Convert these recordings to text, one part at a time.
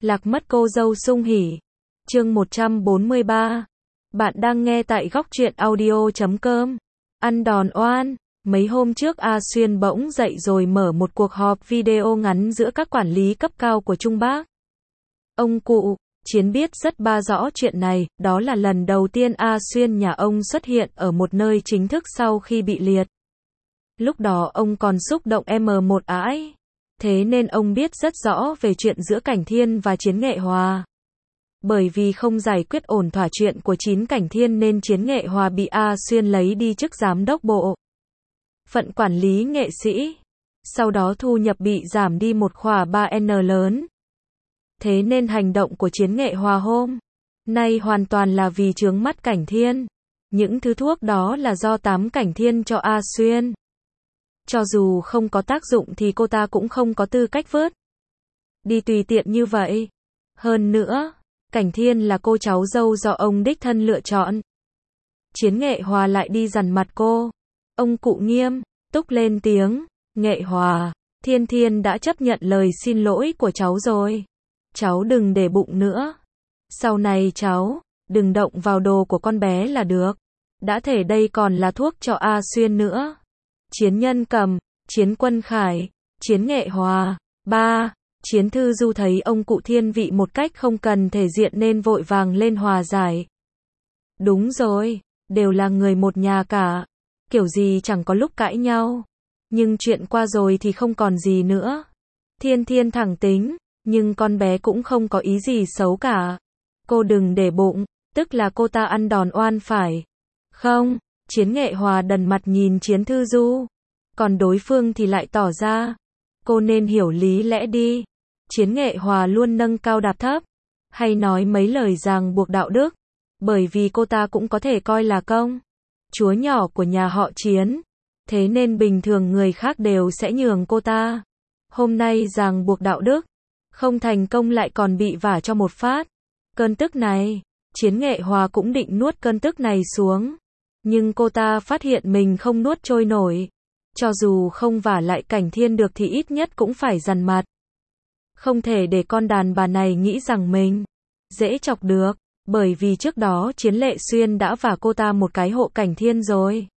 Lạc mất cô dâu sung hỉ. Chương 143. Bạn đang nghe tại góc truyện audio.com. Ăn đòn oan. Mấy hôm trước A Xuyên bỗng dậy rồi mở một cuộc họp video ngắn giữa các quản lý cấp cao của Trung Bắc. Ông cụ, Chiến biết rất rõ chuyện này, đó là lần đầu tiên A Xuyên nhà ông xuất hiện ở một nơi chính thức sau khi bị liệt. Lúc đó ông còn xúc động M1 ãi. Thế nên ông biết rất rõ về chuyện giữa Cảnh Thiên và Chiến Nghệ Hòa. Bởi vì không giải quyết ổn thỏa chuyện của Cảnh Thiên nên Chiến Nghệ Hòa bị A Xuyên lấy đi chức giám đốc bộ phận quản lý nghệ sĩ. Sau đó thu nhập bị giảm đi một khỏa 3N lớn. Thế nên hành động của Chiến Nghệ Hòa hôm nay hoàn toàn là vì chướng mắt Cảnh Thiên. Những thứ thuốc đó là do tám Cảnh Thiên cho A Xuyên. Cho dù không có tác dụng thì cô ta cũng không có tư cách vớt đi tùy tiện như vậy. Hơn nữa, Cảnh Thiên là cô cháu dâu do ông đích thân lựa chọn. Chiến Nghệ Hòa lại đi dằn mặt cô. Ông cụ nghiêm túc lên tiếng, Nghệ Hòa, Thiên Thiên đã chấp nhận lời xin lỗi của cháu rồi. Cháu đừng để bụng nữa. Sau này cháu, đừng động vào đồ của con bé là được. Đã thể đây còn là thuốc cho A Xuyên nữa. Chiến Nhân Cầm, Chiến Quân Khải, Chiến Nghệ Hòa. 3. Chiến Thư Du thấy ông cụ thiên vị một cách không cần thể diện nên vội vàng lên hòa giải. Đúng rồi, đều là người một nhà cả. Kiểu gì chẳng có lúc cãi nhau. Nhưng chuyện qua rồi thì không còn gì nữa. Thiên Thiên thẳng tính, nhưng con bé cũng không có ý gì xấu cả. Cô đừng để bụng, tức là cô ta ăn đòn oan phải không? Chiến Nghệ Hòa đần mặt nhìn Chiến Thư Du. Còn đối phương thì lại tỏ ra, cô nên hiểu lý lẽ đi. Chiến Nghệ Hòa luôn nâng cao đạp thấp, hay nói mấy lời ràng buộc đạo đức. Bởi vì cô ta cũng có thể coi là công chúa nhỏ của nhà họ Chiến. Thế nên bình thường người khác đều sẽ nhường cô ta. Hôm nay ràng buộc đạo đức, không thành công lại còn bị vả cho một phát. Cơn tức này, Chiến Nghệ Hòa cũng định nuốt cơn tức này xuống. Nhưng cô ta phát hiện mình không nuốt trôi nổi. Cho dù không vả lại Cảnh Thiên được thì ít nhất cũng phải dằn mặt. Không thể để con đàn bà này nghĩ rằng mình dễ chọc được. Bởi vì trước đó Chiến Lệ Xuyên đã vả cô ta một cái hộ Cảnh Thiên rồi.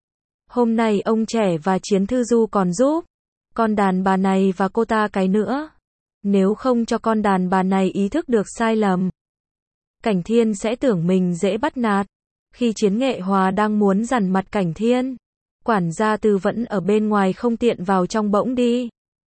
Hôm nay ông trẻ và Chiến Thư Du còn giúp con đàn bà này và cô ta cái nữa. Nếu không cho con đàn bà này ý thức được sai lầm, Cảnh Thiên sẽ tưởng mình dễ bắt nạt. Khi Chiến Nghệ Hòa đang muốn dằn mặt Cảnh Thiên, quản gia Từ vẫn ở bên ngoài không tiện vào trong bỗng đi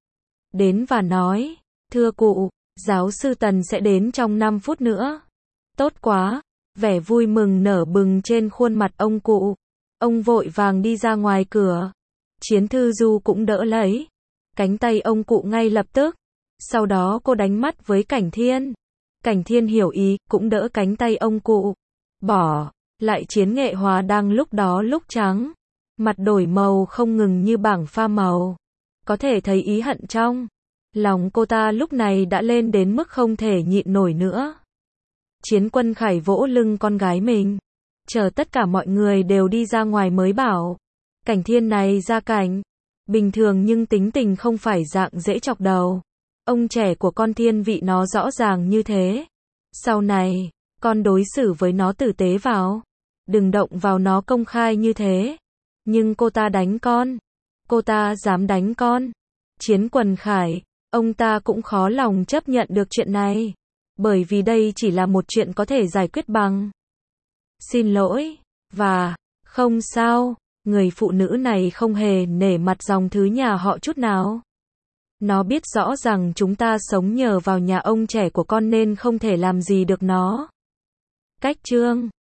đến và nói, thưa cụ, giáo sư Tần sẽ đến trong 5 phút nữa. Tốt quá, vẻ vui mừng nở bừng trên khuôn mặt ông cụ. Ông vội vàng đi ra ngoài cửa. Chiến Thư Du cũng đỡ lấy cánh tay ông cụ ngay lập tức. Sau đó cô đánh mắt với Cảnh Thiên. Cảnh Thiên hiểu ý, cũng đỡ cánh tay ông cụ. Bỏ lại Chiến Nghệ Hòa đang lúc đó lúc trắng. Mặt đổi màu không ngừng như bảng pha màu. Có thể thấy ý hận trong lòng cô ta lúc này đã lên đến mức không thể nhịn nổi nữa. Chiến Quân Khải vỗ lưng con gái mình. Chờ tất cả mọi người đều đi ra ngoài mới bảo. Cảnh Thiên này ra cảnh bình thường nhưng tính tình không phải dạng dễ chọc đầu. Ông trẻ của con thiên vị nó rõ ràng như thế. Sau này, con đối xử với nó tử tế vào. Đừng động vào nó công khai như thế. Nhưng cô ta đánh con. Cô ta dám đánh con. Chiến Quân Khải, ông ta cũng khó lòng chấp nhận được chuyện này. Bởi vì đây chỉ là một chuyện có thể giải quyết bằng xin lỗi. Và, không sao, người phụ nữ này không hề nể mặt dòng thứ nhà họ chút nào. Nó biết rõ rằng chúng ta sống nhờ vào nhà ông trẻ của con nên không thể làm gì được nó. Cách chương